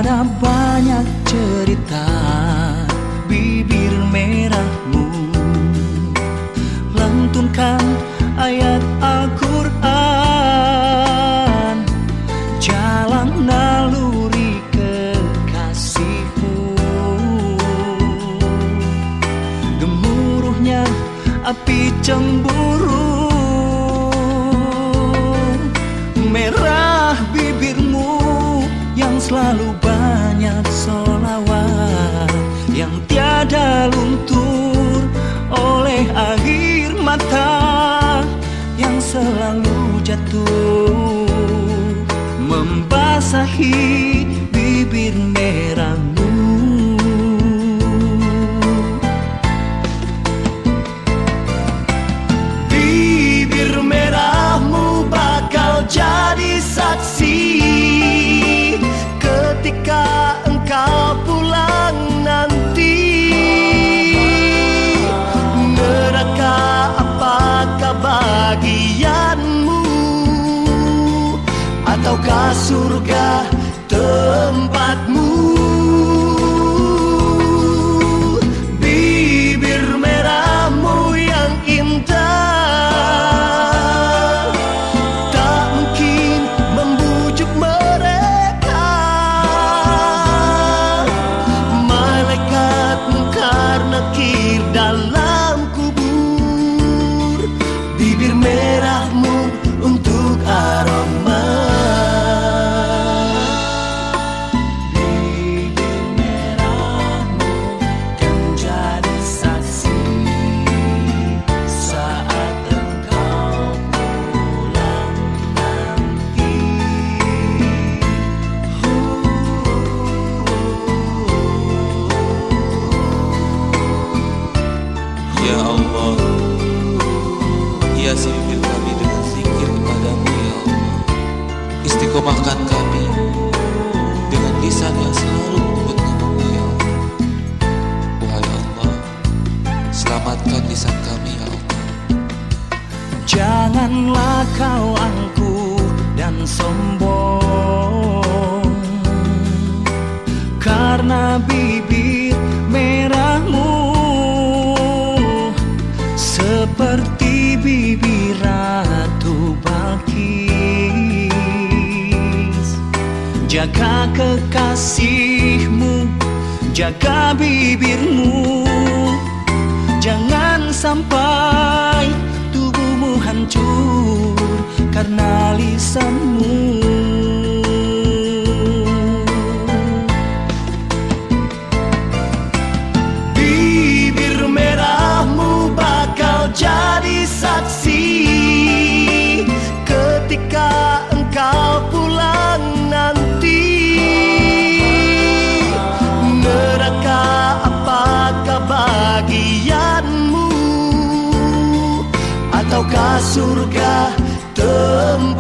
Ada banyak cerita bibir merahmu, lantunkan ayat Al-Quran, jalan naluri kekasihmu. Gemuruhnya api cemburu, merah bibirmu yang selalu banyak solawat, yang tiada luntur oleh air mata, yang selalu jatuh membasahi bibir merahmu. Bibir merahmu bakal jadi saksi ketika engkau pulang nanti. Neraka apakah bagianmu, ataukah surga tempatmu? Bibir merahmu yang indah tak mungkin membujuk mereka. Malaikat mungkar nakir dalam kubur. Bibir merahmu untuk aroma. Bibir merahmu kan jadi saksi saat engkau pulang nanti. Ya Allah, hiasi bibir kami dengan zikir kepadamu ya Allah. Istiqomahkan kami dengan lisan yang selalu menyebut namamu ya Allah. Wahai Allah, selamatkan lisan kami ya Allah. Janganlah kau angkuh dan sombong, karena bibir merahmu seperti bibir Ratu Balkis. Jaga kekasihmu, jaga bibirmu, jangan sampai tubuhmu hancur karena lisanmu. Bibir merahmu bakal jadi saksi ketika engkau pulang nanti. Neraka apakah bagianmu, ataukah surga tempatmu?